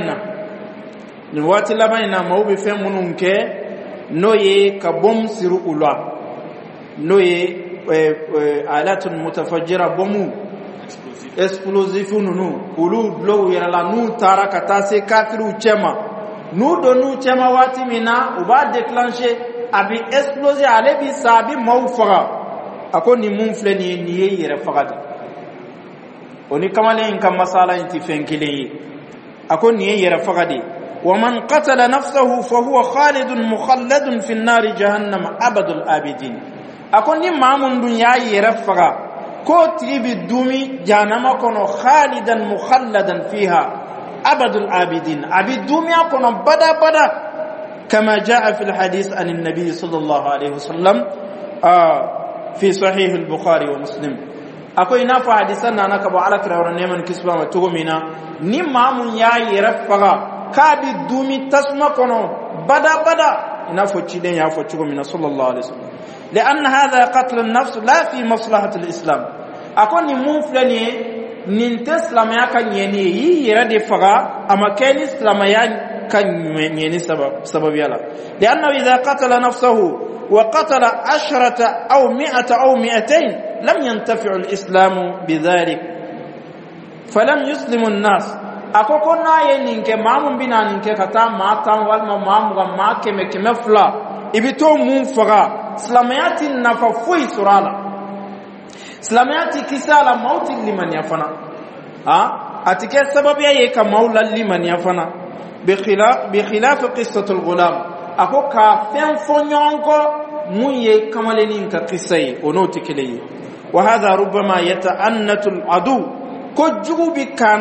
لباينا موبو فيا منون كي نوي كبوم سيرو أولا نوي آلات متفجرة بومو explosif nunu kulu blow yala nu tara katase kafiru chema nu do nu chema wati mina uba déclencher abi exploser ale bi sabi mawfara akoni munfle ni yere fagadi oni kamale in kam masala inti fenkile akoni yere fagadi ومن قتل نفسه فهو خالد مخلد في النار جهنم أبد الآبدين أكوني مامون دنيا يرفغا كوتي بدومي جهنم كونو خالدا مخلدا فيها أبد الآبدين أبي الدومي كونو بدا كما جاء في الحديث عن النبي صلى الله عليه وسلم في صحيح البخاري ومسلم أكو ينافع حديثنا أنا كبو على كراورا نيمان كسبا وتغمينا ني مامون يا يرفغا كابي دومي تسمى كونو بدا ينافع تشيدين يافع تغمينا صلى الله عليه وسلم لأن هذا قتل النفس لا في مصلحة الإسلام أكون منفلني ننتسلم يا كان يني يرد فغا أما كان إسلام يا كان يني سبب يلا لأنه إذا قتل نفسه وقتل 10 أو 100 أو 200 لم ينتفع الإسلام بذلك فلم يسلم الناس أكو كنا ينك مامون بنا ننك كتا ما تام والما مام ما كم فلا إبتو منفغا silamayati nafa foyi surala silamayati kisala mauti liman yafana atike sababiya ye ka maula liman yafana bi khilaf qissatul ghulam ako ka fen fonyonko mun ye kamaleni ka qissai onoti keleyi wa hadha rubbama yata'annatu al-adu ko jugu bi kan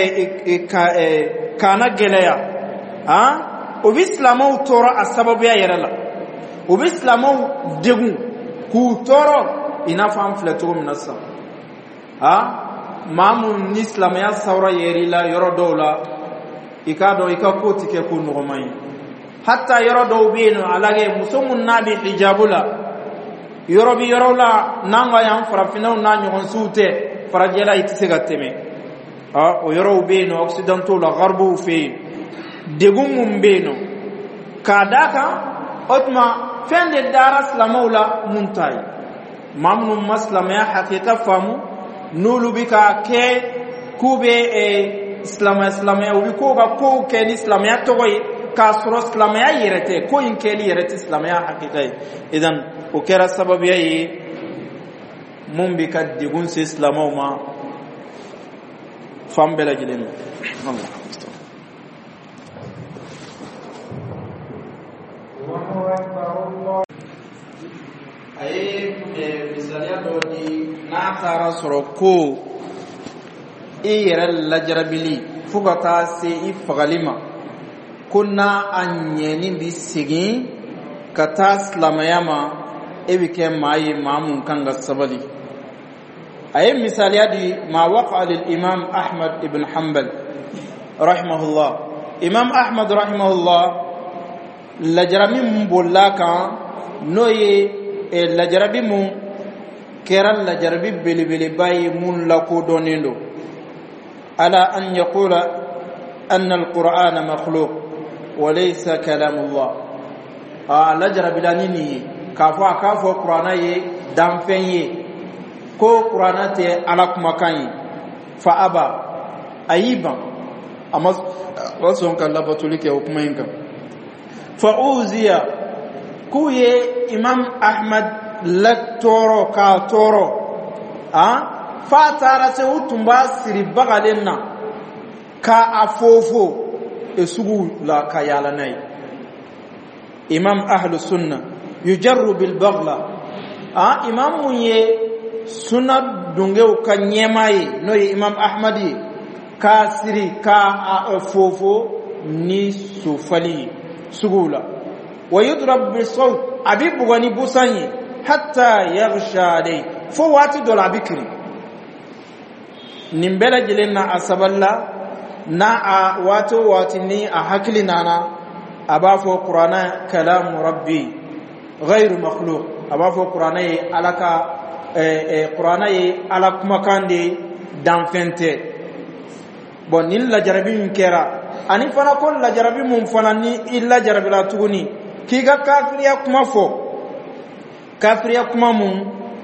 kana geleya o bislamaw tora asababiya yerala o bislamaw degun ku toro ina fam fleto minasa mamun islam ya sawra yerila yoro dawla ikado ikakoti ke ku ngomay hatta yoro daw bino alage musumun nabi hijabula yoro bi yoro la nanga yan farafina na nyon sute farajela itisega teme o yoro bino occidental la gharbu fi degum mumbeno kadaka otma fende daras la maula muntai mamnu maslama ya hakika famu nulu bika ke kube islam ya ubiko ga ko ke islam ya togoy ka suro islam ya yerete ko in ke li yerete islam ya hakika idan o kera sababu yayi mun bika digun se islam ma fambela gilen Allah ay misalia do di na tara soro ko iyere la jarabili fugata se ifagalima kunna anyeni di sigi kata slamayama ebike mai mamun kanga sabali ay misalia di ma waqa lil imam ahmad ibn hanbal rahimahullah imam ahmad rahimahullah la jarami mbolaka noye la jarabi mun keral la jarabi beli bayi mun la ko donindo ala an yaqula anna alqur'ana makhluq wa laysa kalamullah la jarabi lanini kafo qur'ana ye damfenye ko qur'ana te ala kuma kan fa aba ayiban amas wason kan labatulike hukumainka fa uziya kuye imam ahmad latoro ka toro fatara se utumba siri bagalenna ka afofo esugu la kayala nay imam ahlu sunna yujarru bil baghla imam munye sunna dunge ka nyemaye no imam ahmadi ka siri ka afofo ni sufali sugula ويضرب بالصوت ابي بغني بوساني حتى يغشى عليه فوات دول بكري نمبلا جلنا اسبلا نا واتني احكلي نانا ابا فو قران كلام ربي غير مخلوق ابا فو قران علaka قران على مكان دي دانفنته bon nil la jarabi kera ani fana kon la jarabi mum fana ni illa jarabi la tuguni kiga kafiriya kuma mun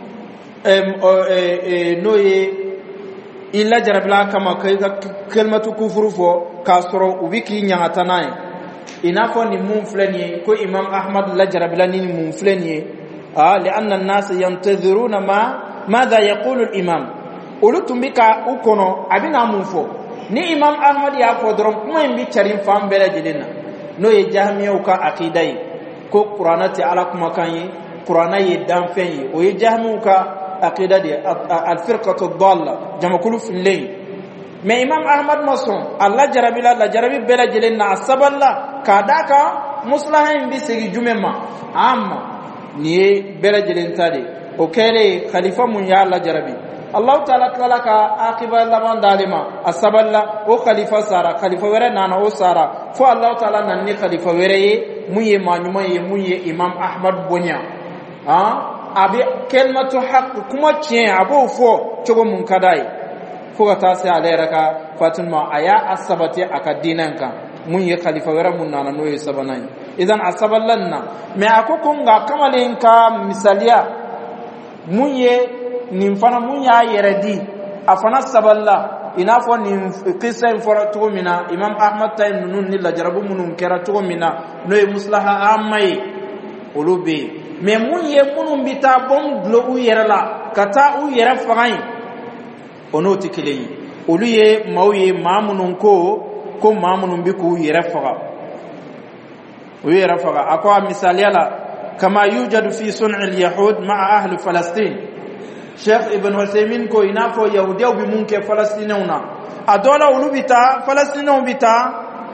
noye illa jarabla kama kiga kalmatu kufuru fo kasoro ubiki nyaatanae inafo ni mun flani ko imam ahmad la jarabla ni mun flani li anna an-nas yantaziruna madha yaqulu al-imam ulutumbika ukono abina mun fo ni imam ahmad ya fo dorom kuma imbi charim fam bela jidina noye jahmiya ka aqidai ko qur'anati ala kuma kanyi qur'ana ye danfen ye o ye jahmu ka aqida de al-firqatu ad-dalla jamakulu filay mais imam ahmad mason allah jarabila la jarabi bela jelenna asaballa kadaka muslahin bi sigi jumema amma ni bela jelentade o kere khalifa mun ya allah jarabi allah ta'ala kalaka aqiba laban dalima asaballa o khalifa sara khalifa wera nana o sara fo allah ta'ala nanni khalifa wera ye muye manyuma ye muye imam ahmad bonya abi kelmatu haqq kuma cien abo fo cogo mun kadai fo ta sai alayka fatima aya asabati akadinanka muye khalifa wera mun nana no yesabanai idan asaballanna me akokunga kamalen ka misalia muye nimfana munya yeredi afana saballa inafo ni qissa infora tumina imam ahmad tay nun ni la jarabu munun kera tumina no muslaha amai ulubi mais mun ye munum bita bom glo u yera la kata u yera fagai ono tikilei oluye mawye mamunun ko mamunun biku yera faga u yera faga akwa misali ala kama yujadu fi sun' al-yahud ma'a ahli falastin Sheikh Ibn Uthaymeen ko inafo yahudiya bi munke falastinuna adola ulubita falastinun bita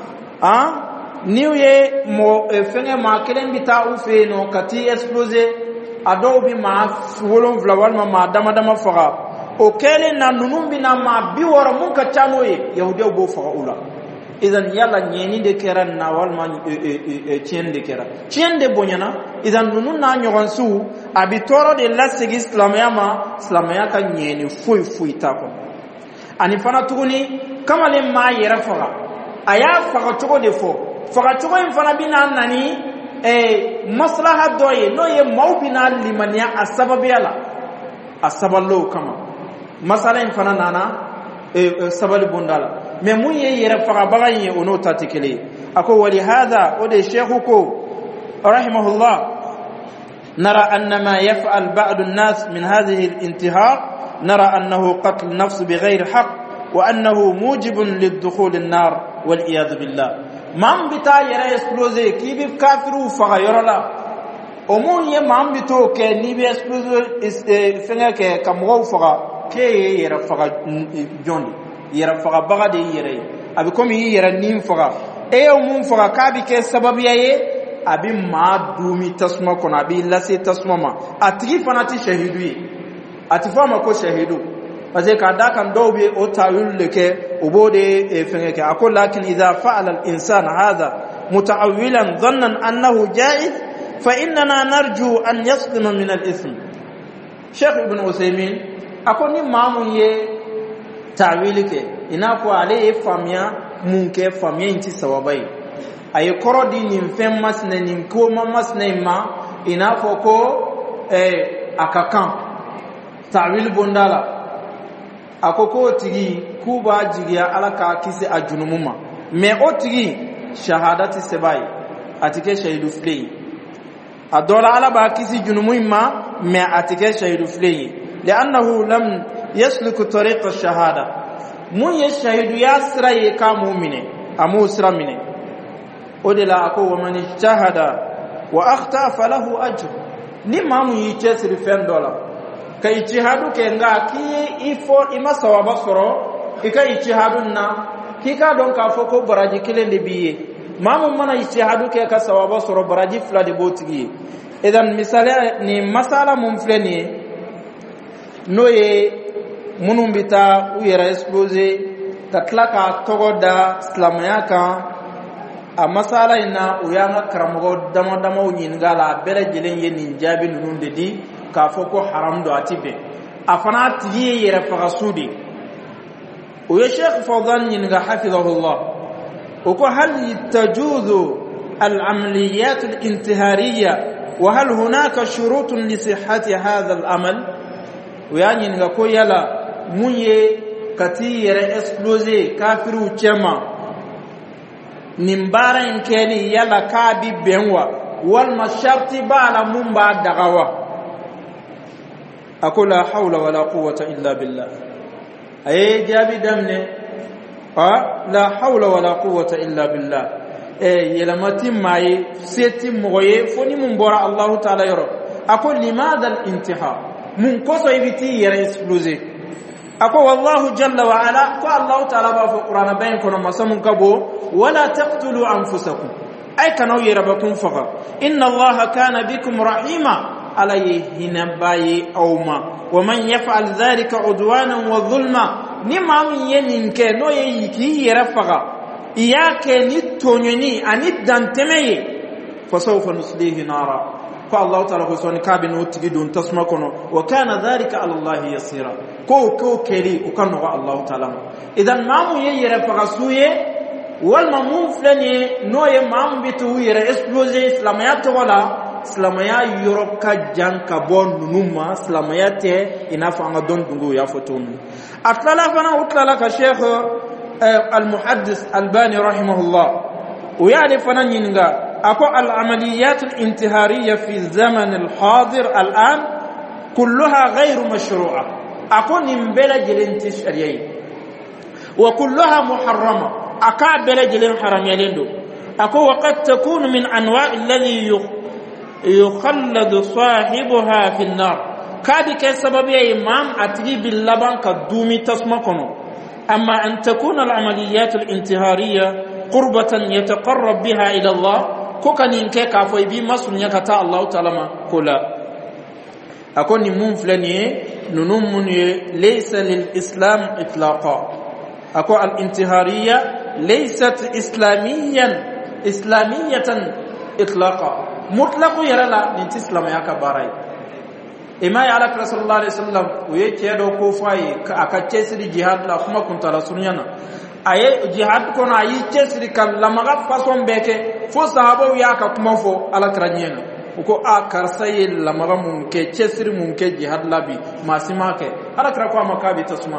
niye mo fenge ma kelen bita u fe no kati exploser ado bi ma wolon flawal ma dama faga o kelen na nunum bina ma bi wora mun ka chano ye yahudiya bo faga ula idan yalla nyeni de keran na wal ma chien de kera chien de bonyana idan nunun na nyogon su abi toro de la segi islamaya ka nyeni fui tako ani fana tuguni kama le ma yera faga aya faga tugo de fo faga tugo in fana bina nani maslaha doye no ye maubina limaniya asbabiyala asbaballo kama masala in fana nana sabali bondala mais mun ye yera faga bagaye ono tatikele ako wali hada ode sheikhuko rahimahullah نرى أن ما يفعل بعض الناس من هذه الانتهاء نرى أنه قتل النفس بغير حق وأنه موجب للدخول النار والعياذ بالله مام بتا يرى اسبلوزي كي بي كافرو فغير لا امون يه مام بتو كي ني بي اسبلوزي فنga ke kamgo faga ke yera faga jondi yera faga baga de yere abi komi yera nim faga e mun faga kabi ke sababu yaye abi ma dumi tasma kono abi lase tasma ma atigi fanati shahidu yi atifama ko shahidu aje ka da kan dobe o tawil leke obode fenge ke akol lakin idha fa'ala al-insan hadha muta'awwilan dhannan annahu ja'iz fa innana narju an yaslima min al-ithm Sheikh Ibn Uthaymeen akoni mamun ye tawilike ina ko ale famia munke famia inti sawabai ay korodi nim fem masne nim ko masne ma ina foko akakan tawil bondala akoko tigi kuba jigiya alaka kisi ajunumuma me otigi shahadati sebai atike shahidu flei adola ala ba kisi junumuma me atike shahidu flei li'annahu lam yasluku tariq ash-shahada mun yashahidu yasra ka mu'mine amu sramine odela ako wa man ijtahada wa akhta falahu ajr ni mamu yichesri $10 ka ijtihadu ke nga ki ifo ima sawaba soro ika ijtihadu na kika don ka foko baraji kilende biye mamu mana ijtihadu ke ka sawaba soro baraji fla de botigi idan misale ni masala mumfleni noye munum bita uyera explose tatlaka togoda slamayaka a masala ina uyanga karamogo dama unyingala bele jelen ye ninjabi nununde di ka foko haram do atibe afana tiye yera fagasudi uye Sheikh Fawzan yinga hafizahullah uko hal tajuzu al-amaliyat al-intihariyya wa hal hunaka shurutun li sihhati hadha al-amal uyani yinga ko yala munye kati yera explose kafiru chema nimbara inkeni yala kabi benwa wal masharti bala mumba dagawa أقول لا حول ولا قوة إلا بالله أي جابي دمني لا حول ولا قوة إلا بالله يلمتي معي سيتي مغيي فني من برا الله تعالى يرى أقول لماذا الانتحار من قصة يبتي يرى إسبلوزي أقول والله جل وعلا قال الله تعالى في القرآن بينكم ومسامن كبو ولا تقتلوا أنفسكم أي كانوا يربكم فقط إن الله كان بكم رحيما عليه هنباي أوما ومن يفعل ذلك عدوانا وظلما نمام ينينك نو يكي يرفغا إياك نتونيني أني دانتمي فسوف نصليه نارا فالله تعالى خصوصا كابن وتجدون تسمكن وكان ذلك على الله يسيرا كو كري وكانوا الله تعالى إذا مام يرفغا سوية والمامون فلاني نو يمام بتو يرى إسبلوزي إسلاميات ولا islamaya yoroka janka bon numa islamaya te inafa anga don dungu ya fotonu atlala fana utlala ka sheikh al muhaddis albani rahimahullah uyali fana nyinga أكو العمليات الانتحارية في الزمن الحاضر الآن كلها غير مشروعة أكو نمبلا جلنت شريعي وكلها محرمة أكابلا جلن حرام يلندو أكو وقد تكون من أنواع الذي يخلد صاحبها في النار كابي كسبب يا إمام أتري باللبن كدومي تسمكنو أما أن تكون العمليات الانتحارية قربة يتقرب بها إلى الله كوكا نينكي كافوي بي مسلم يكتا الله تعالى كلا أكون نمون فلاني ننمون ليس للإسلام إطلاقا أكو الانتحارية ليست إسلامية إطلاقا مطلق يرلا ننتي إسلام يكا باراي إما يعلق رسول الله عليه وسلم ويكيدو كوفاي أكتشسر جهاد لا كما كنت رسولنا أي جهاد كنا أي تشسر كان لما غف فاسون بيكي فو صحابو ياكا كما فو على كرانينا وكو كرسي لما غم كتشسر ممكن جهاد لابي ما سماك على كراكوا مكابي تسمان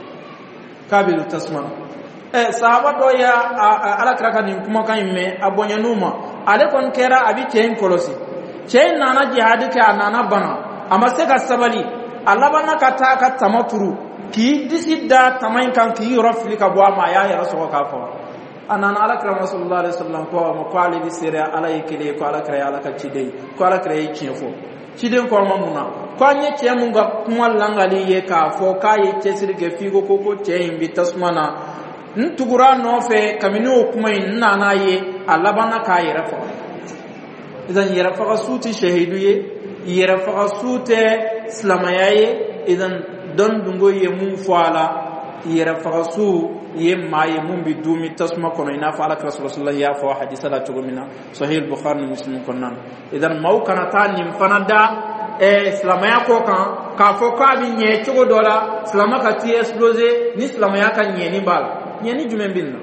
كابي تسمان صحابة دويا على كراكا نكما كان يمي أبوانيا نوما على كون كرا أبي تين كولوسي تين نانا جهاد كا نانا بنا ama se ka sabali alabana kata ka tamaturu ki disida tamain kan ki rafli ka bwa ma ya rasul ka fa anan ala kram sallallahu alaihi wasallam ko ma ko ali bisira ala yikile ko ala kra ala ka chidei ko ala kra yi chefo chiden ko mamuna ko anye chemunga kuma langali ye ka fo ka ye chesirge figo ko che imbi tasmana ntugura no fe kamini o kuma inna ye alabana ka yi rafa idan yi rafa suti shahidu ye يرفع صوت سلامياي إذن دون دنگو يمون فعلا يرفع صوت يما يمون بدومي تسمع كنا فعلا رسول الله يا فوا حديث لا تقولنا صحيح البخاري ومسلم كنا إذن ما كان تاني فندا سلاميا كوكا كافوكا بنيه تقول دولا سلاما كتي explose ni سلاميا كان يني بال يني جمن بينا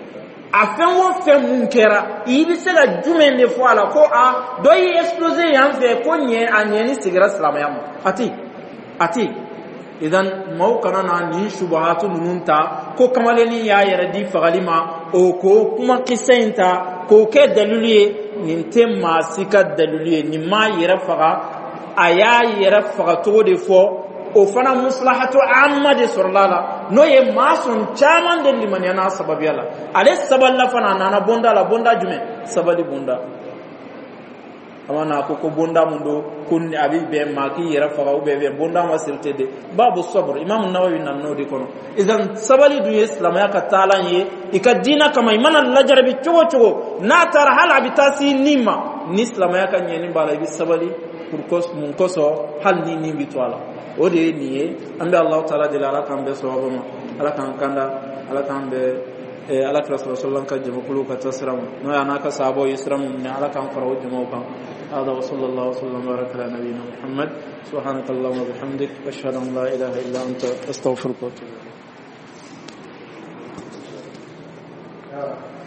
afin wo fe munkera ibi se la jumen de fois la ko a do yi exploser yan fe ko nye anyeni sigira salama yam ati idan mau kana na ni shubahatu nunta ko kamaleni ya yara di fagalima o ko kuma kisainta ko ke daliliye nin temma sika daliliye ni ma yara faga aya yara faga to de fo o fana maslahatu amma de surlala no ye masun chaman de liman yana sababiyala ale saballa fana nana bonda la bonda jume sabali bonda amana ko bonda mundo kunni abi be maki yera faga ube be bonda wasirte de babu sabr imam an-nawawi nan no de kono idan sabali du islam ya ka talan ye ikadina kama imana lajarabi chogo na tar hal abitasi nima ni islam ya kan yeni bala bi sabali pour cos mun koso hal ni bitwala ode niye ambe Allah taala de la kan be sawabama ala kan kanda ala kan be ala rasul sallallahu alaihi wasallam kulu ka tasram no yana ka sabo yisram ne ala kan farawo jamo kan hada wa sallallahu sallam baraka ala nabiyina muhammad subhanakallahumma wa bihamdik ashhadu an la ilaha illa anta astaghfiruka wa atubu